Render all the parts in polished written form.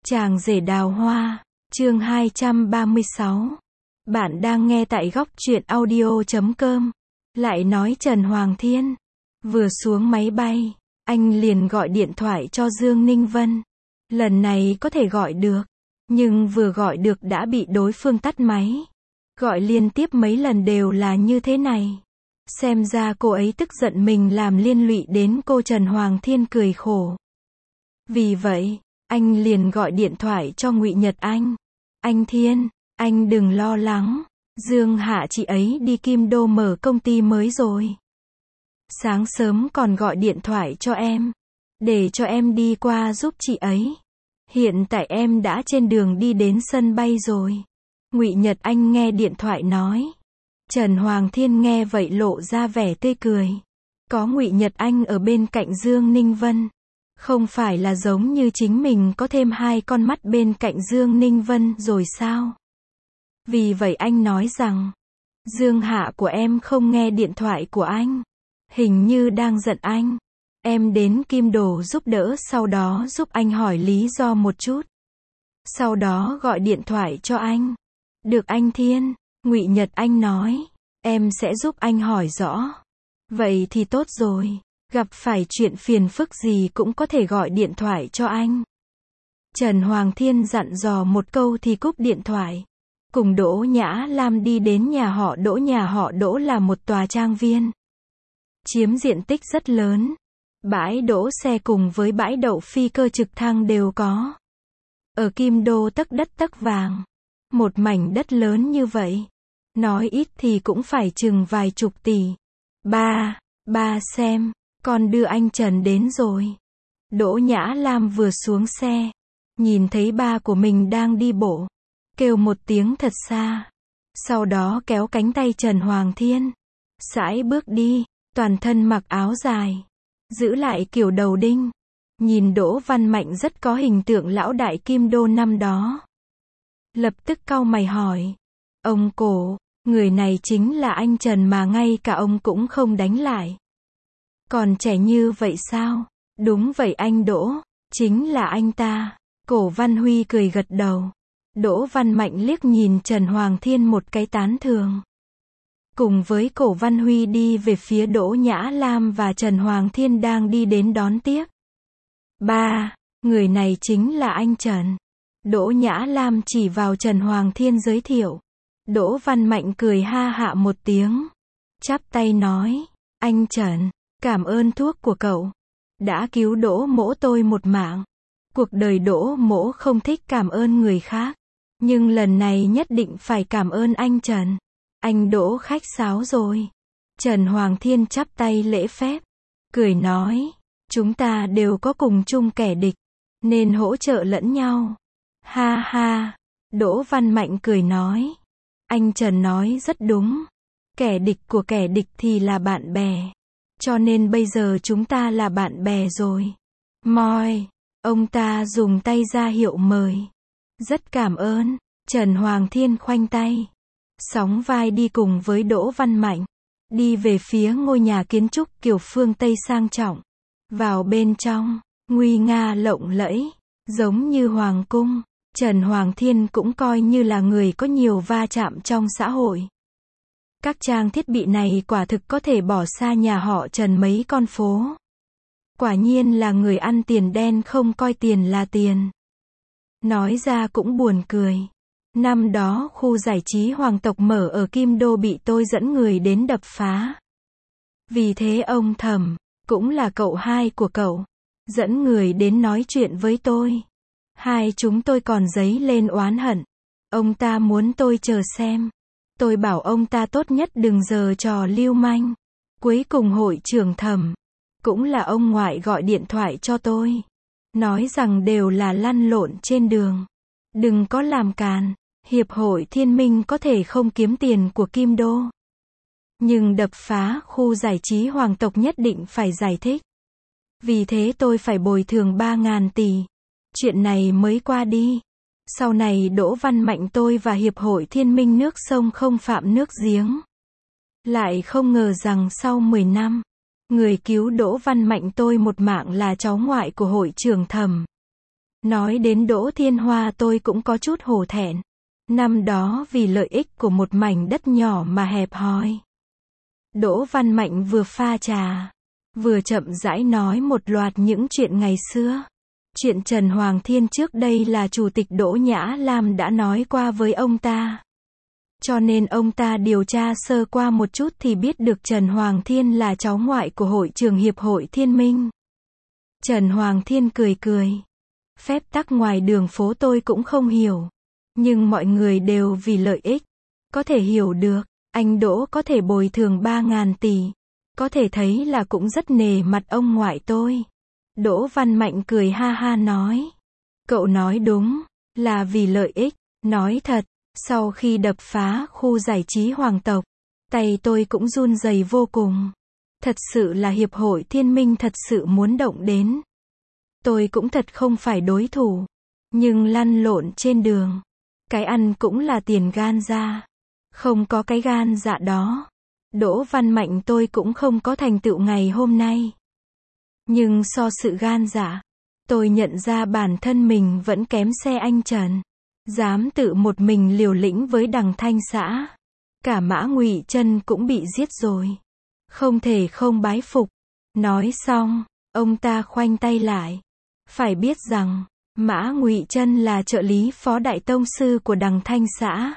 Chàng rể đào hoa, chương 236. Bạn đang nghe tại góc truyện audio.com. Lại nói Trần Hoàng Thiên, vừa xuống máy bay, anh liền gọi điện thoại cho Dương Ninh Vân. Lần này có thể gọi được, nhưng vừa gọi được đã bị đối phương tắt máy. Gọi liên tiếp mấy lần đều là như thế này. Xem ra cô ấy tức giận mình làm liên lụy đến cô. Trần Hoàng Thiên cười khổ. Vì vậy, anh liền gọi điện thoại cho Ngụy Nhật Anh. Anh Thiên, anh đừng lo lắng. Dương Hạ chị ấy đi Kim Đô mở công ty mới rồi. Sáng sớm còn gọi điện thoại cho em. Để cho em đi qua giúp chị ấy. Hiện tại em đã trên đường đi đến sân bay rồi. Ngụy Nhật Anh nghe điện thoại nói. Trần Hoàng Thiên nghe vậy lộ ra vẻ tươi cười. Có Ngụy Nhật Anh ở bên cạnh Dương Ninh Vân. Không phải là giống như chính mình có thêm hai con mắt bên cạnh Dương Ninh Vân rồi sao? Vì vậy anh nói rằng, Dương Hạ của em không nghe điện thoại của anh. Hình như đang giận anh. Em đến Kim Đô giúp đỡ, sau đó giúp anh hỏi lý do một chút. Sau đó gọi điện thoại cho anh. Được anh Thiên, Ngụy Nhật Anh nói, em sẽ giúp anh hỏi rõ. Vậy thì tốt rồi. Gặp phải chuyện phiền phức gì cũng có thể gọi điện thoại cho anh. Trần Hoàng Thiên dặn dò một câu thì cúp điện thoại. Cùng Đỗ Nhã Lam đi đến nhà họ Đỗ. Nhà họ Đỗ là một tòa trang viên. Chiếm diện tích rất lớn. Bãi đỗ xe cùng với bãi đậu phi cơ trực thăng đều có. Ở Kim Đô tấc đất tấc vàng. Một mảnh đất lớn như vậy. Nói ít thì cũng phải chừng vài chục tỷ. Ba xem. Con đưa anh Trần đến rồi. Đỗ Nhã Lam vừa xuống xe. Nhìn thấy ba của mình đang đi bộ. Kêu một tiếng thật xa. Sau đó kéo cánh tay Trần Hoàng Thiên. Sải bước đi. Toàn thân mặc áo dài. Giữ lại kiểu đầu đinh. Nhìn Đỗ Văn Mạnh rất có hình tượng lão đại Kim Đô năm đó. Lập tức cau mày hỏi. Ông Cổ, người này chính là anh Trần mà ngay cả ông cũng không đánh lại. Còn trẻ như vậy sao? Đúng vậy anh Đỗ, chính là anh ta. Cổ Văn Huy cười gật đầu. Đỗ Văn Mạnh liếc nhìn Trần Hoàng Thiên một cái tán thưởng. Cùng với Cổ Văn Huy đi về phía Đỗ Nhã Lam và Trần Hoàng Thiên đang đi đến đón tiếp. Ba, người này chính là anh Trần. Đỗ Nhã Lam chỉ vào Trần Hoàng Thiên giới thiệu. Đỗ Văn Mạnh cười ha hạ một tiếng. Chắp tay nói, anh Trần, cảm ơn thuốc của cậu. Đã cứu Đỗ mỗ tôi một mạng. Cuộc đời Đỗ mỗ không thích cảm ơn người khác. Nhưng lần này nhất định phải cảm ơn anh Trần. Anh Đỗ khách sáo rồi. Trần Hoàng Thiên chắp tay lễ phép. Cười nói, chúng ta đều có cùng chung kẻ địch. Nên hỗ trợ lẫn nhau. Ha ha. Đỗ Văn Mạnh cười nói. Anh Trần nói rất đúng. Kẻ địch của kẻ địch thì là bạn bè. Cho nên bây giờ chúng ta là bạn bè rồi. Moi. Ông ta dùng tay ra hiệu mời. Rất cảm ơn. Trần Hoàng Thiên khoanh tay. Sóng vai đi cùng với Đỗ Văn Mạnh. Đi về phía ngôi nhà kiến trúc kiểu phương Tây sang trọng. Vào bên trong, nguy nga lộng lẫy. Giống như hoàng cung. Trần Hoàng Thiên cũng coi như là người có nhiều va chạm trong xã hội. Các trang thiết bị này quả thực có thể bỏ xa nhà họ Trần mấy con phố. Quả nhiên là người ăn tiền đen không coi tiền là tiền. Nói ra cũng buồn cười. Năm đó khu giải trí hoàng tộc mở ở Kim Đô bị tôi dẫn người đến đập phá. Vì thế ông Thẩm, cũng là cậu hai của cậu, dẫn người đến nói chuyện với tôi. Hai chúng tôi còn dấy lên oán hận. Ông ta muốn tôi chờ xem. Tôi bảo ông ta tốt nhất đừng giở trò lưu manh. Cuối cùng hội trưởng Thẩm, cũng là ông ngoại gọi điện thoại cho tôi. Nói rằng đều là lăn lộn trên đường. Đừng có làm càn. Hiệp hội Thiên Minh có thể không kiếm tiền của Kim Đô. Nhưng đập phá khu giải trí hoàng tộc nhất định phải giải thích. Vì thế tôi phải bồi thường 3.000 tỷ. Chuyện này mới qua đi. Sau này Đỗ Văn Mạnh tôi và Hiệp hội Thiên Minh nước sông không phạm nước giếng. Lại không ngờ rằng sau 10 năm, người cứu Đỗ Văn Mạnh tôi một mạng là cháu ngoại của hội trưởng Thẩm. Nói đến Đỗ Thiên Hoa tôi cũng có chút hổ thẹn. Năm đó vì lợi ích của một mảnh đất nhỏ mà hẹp hòi. Đỗ Văn Mạnh vừa pha trà, vừa chậm rãi nói một loạt những chuyện ngày xưa. Chuyện Trần Hoàng Thiên trước đây là chủ tịch Đỗ Nhã Lam đã nói qua với ông ta. Cho nên ông ta điều tra sơ qua một chút thì biết được Trần Hoàng Thiên là cháu ngoại của hội trưởng Hiệp hội Thiên Minh. Trần Hoàng Thiên cười cười. Phép tắc ngoài đường phố tôi cũng không hiểu. Nhưng mọi người đều vì lợi ích. Có thể hiểu được, anh Đỗ có thể bồi thường 3.000 tỷ. Có thể thấy là cũng rất nể mặt ông ngoại tôi. Đỗ Văn Mạnh cười ha ha nói. Cậu nói đúng, là vì lợi ích. Nói thật, sau khi đập phá khu giải trí hoàng tộc, tay tôi cũng run rẩy vô cùng. Thật sự là Hiệp hội Thiên Minh thật sự muốn động đến. Tôi cũng thật không phải đối thủ. Nhưng lăn lộn trên đường. Cái ăn cũng là tiền gan ra. Không có cái gan dạ đó. Đỗ Văn Mạnh tôi cũng không có thành tựu ngày hôm nay. Nhưng so sự gan dạ, tôi nhận ra bản thân mình vẫn kém xe anh Trần. Dám tự một mình liều lĩnh với Đằng Thanh xã. Cả Mã Ngụy Trân cũng bị giết rồi. Không thể không bái phục. Nói xong, ông ta khoanh tay lại. Phải biết rằng, Mã Ngụy Trân là trợ lý phó đại tông sư của Đằng Thanh xã.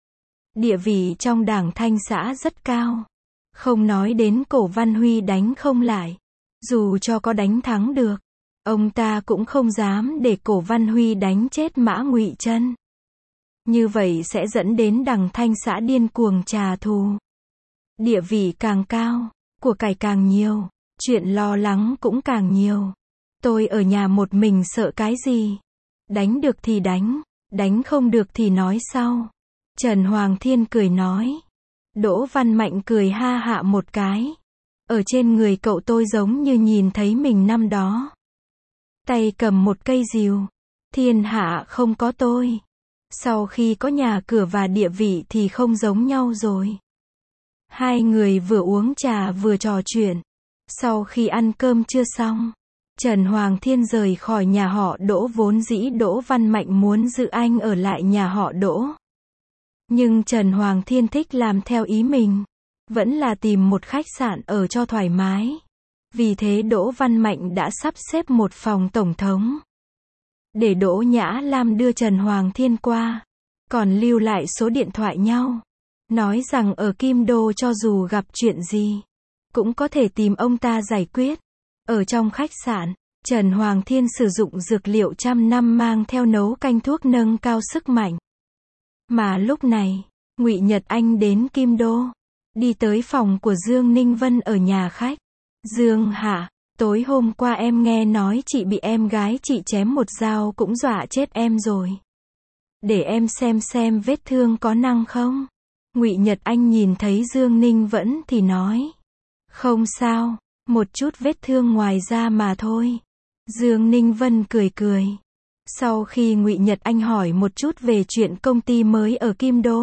Địa vị trong Đảng Thanh xã rất cao. Không nói đến Cổ Văn Huy đánh không lại. Dù cho có đánh thắng được, ông ta cũng không dám để Cổ Văn Huy đánh chết Mã Ngụy Trân. Như vậy sẽ dẫn đến Đằng Thanh xã điên cuồng trả thù. Địa vị càng cao, của cải càng nhiều, chuyện lo lắng cũng càng nhiều. Tôi ở nhà một mình sợ cái gì? Đánh được thì đánh không được thì nói sau. Trần Hoàng Thiên cười nói. Đỗ Văn Mạnh cười ha hạ một cái. Ở trên người cậu tôi giống như nhìn thấy mình năm đó. Tay cầm một cây rìu. Thiên hạ không có tôi. Sau khi có nhà cửa và địa vị thì không giống nhau rồi. Hai người vừa uống trà vừa trò chuyện. Sau khi ăn cơm chưa xong, Trần Hoàng Thiên rời khỏi nhà họ Đỗ, vốn dĩ Đỗ Văn Mạnh muốn giữ anh ở lại nhà họ Đỗ. Nhưng Trần Hoàng Thiên thích làm theo ý mình. Vẫn là tìm một khách sạn ở cho thoải mái. Vì thế Đỗ Văn Mạnh đã sắp xếp một phòng tổng thống. Để Đỗ Nhã Lam đưa Trần Hoàng Thiên qua. Còn lưu lại số điện thoại nhau. Nói rằng ở Kim Đô cho dù gặp chuyện gì, cũng có thể tìm ông ta giải quyết. Ở trong khách sạn, Trần Hoàng Thiên sử dụng dược liệu 100 năm mang theo nấu canh thuốc nâng cao sức mạnh. Mà lúc này, Ngụy Nhật Anh đến Kim Đô. Đi tới phòng của Dương Ninh Vân ở nhà khách. Dương Hạ, tối hôm qua em nghe nói chị bị em gái chị chém một dao cũng dọa chết em rồi. Để em xem vết thương có nặng không? Ngụy Nhật Anh nhìn thấy Dương Ninh Vân thì nói. Không sao, một chút vết thương ngoài da mà thôi. Dương Ninh Vân cười cười. Sau khi Ngụy Nhật Anh hỏi một chút về chuyện công ty mới ở Kim Đô.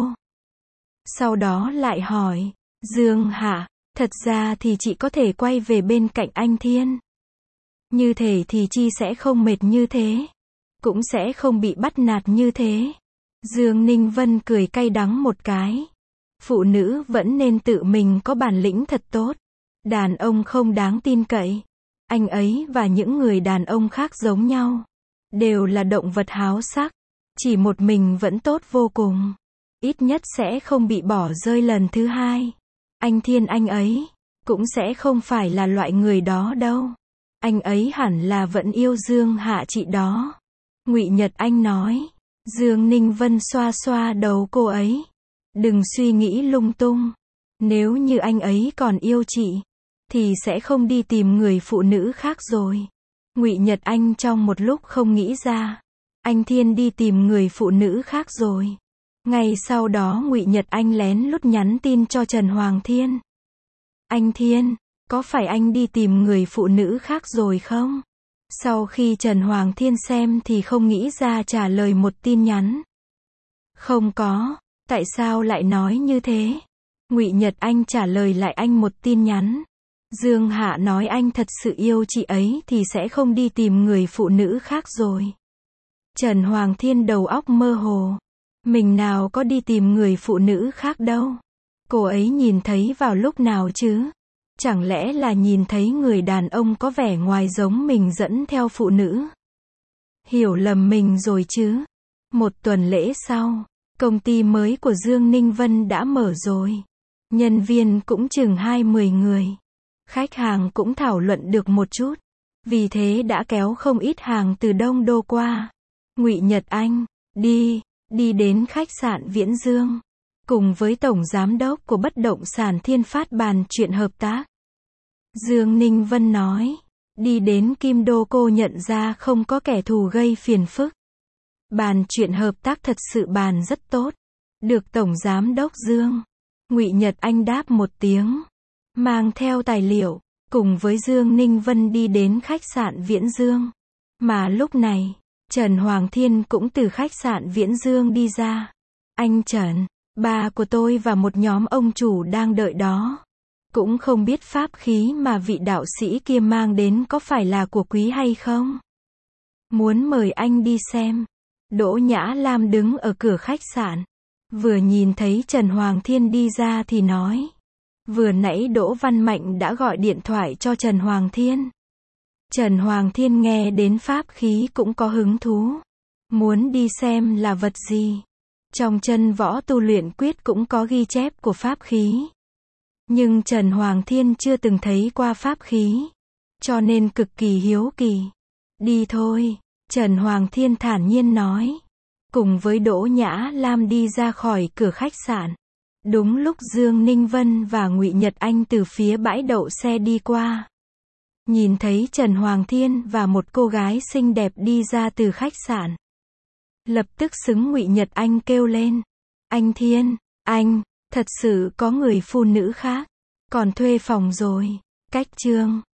Sau đó lại hỏi. Dương Hạ, thật ra thì chị có thể quay về bên cạnh anh Thiên. Như thế thì chị sẽ không mệt như thế. Cũng sẽ không bị bắt nạt như thế. Dương Ninh Vân cười cay đắng một cái. Phụ nữ vẫn nên tự mình có bản lĩnh thật tốt. Đàn ông không đáng tin cậy. Anh ấy và những người đàn ông khác giống nhau. Đều là động vật háo sắc. Chỉ một mình vẫn tốt vô cùng. Ít nhất sẽ không bị bỏ rơi lần thứ hai. Anh Thiên anh ấy cũng sẽ không phải là loại người đó đâu. Anh ấy hẳn là vẫn yêu Dương Hạ chị đó. Ngụy Nhật Anh nói. Dương Ninh Vân xoa xoa đầu cô ấy. Đừng suy nghĩ lung tung. Nếu như anh ấy còn yêu chị, thì sẽ không đi tìm người phụ nữ khác rồi. Ngụy Nhật Anh trong một lúc không nghĩ ra. Anh Thiên đi tìm người phụ nữ khác rồi. Ngày sau đó Ngụy Nhật Anh lén lút nhắn tin cho Trần Hoàng Thiên. Anh Thiên, có phải anh đi tìm người phụ nữ khác rồi không? Sau khi Trần Hoàng Thiên xem thì không nghĩ ra trả lời một tin nhắn. Không có, tại sao lại nói như thế? Ngụy Nhật Anh trả lời lại anh một tin nhắn. Dương Hạ nói anh thật sự yêu chị ấy thì sẽ không đi tìm người phụ nữ khác rồi. Trần Hoàng Thiên đầu óc mơ hồ. Mình nào có đi tìm người phụ nữ khác đâu. Cô ấy nhìn thấy vào lúc nào chứ? Chẳng lẽ là nhìn thấy người đàn ông có vẻ ngoài giống mình dẫn theo phụ nữ? Hiểu lầm mình rồi chứ? Một tuần lễ sau, công ty mới của Dương Ninh Vân đã mở rồi. Nhân viên cũng chừng 20 người. Khách hàng cũng thảo luận được một chút. Vì thế đã kéo không ít hàng từ Đông Đô qua. Ngụy Nhật Anh, đi đến khách sạn Viễn Dương. Cùng với Tổng Giám đốc của bất động sản Thiên Phát bàn chuyện hợp tác. Dương Ninh Vân nói. Đi đến Kim Đô cô nhận ra không có kẻ thù gây phiền phức. Bàn chuyện hợp tác thật sự bàn rất tốt. Được Tổng Giám đốc Dương. Ngụy Nhật Anh đáp một tiếng. Mang theo tài liệu. Cùng với Dương Ninh Vân đi đến khách sạn Viễn Dương. Mà lúc này, Trần Hoàng Thiên cũng từ khách sạn Viễn Dương đi ra. Anh Trần, ba của tôi và một nhóm ông chủ đang đợi đó. Cũng không biết pháp khí mà vị đạo sĩ kia mang đến có phải là của quý hay không? Muốn mời anh đi xem. Đỗ Nhã Lam đứng ở cửa khách sạn. Vừa nhìn thấy Trần Hoàng Thiên đi ra thì nói. Vừa nãy Đỗ Văn Mạnh đã gọi điện thoại cho Trần Hoàng Thiên. Trần Hoàng Thiên nghe đến pháp khí cũng có hứng thú. Muốn đi xem là vật gì. Trong Chân Võ Tu Luyện Quyết cũng có ghi chép của pháp khí. Nhưng Trần Hoàng Thiên chưa từng thấy qua pháp khí. Cho nên cực kỳ hiếu kỳ. Đi thôi, Trần Hoàng Thiên thản nhiên nói. Cùng với Đỗ Nhã Lam đi ra khỏi cửa khách sạn. Đúng lúc Dương Ninh Vân và Ngụy Nhật Anh từ phía bãi đậu xe đi qua. Nhìn thấy Trần Hoàng Thiên và một cô gái xinh đẹp đi ra từ khách sạn. Lập tức xứng Ngụy Nhật Anh kêu lên. Anh Thiên, anh, thật sự có người phụ nữ khác. Còn thuê phòng rồi. Cách chương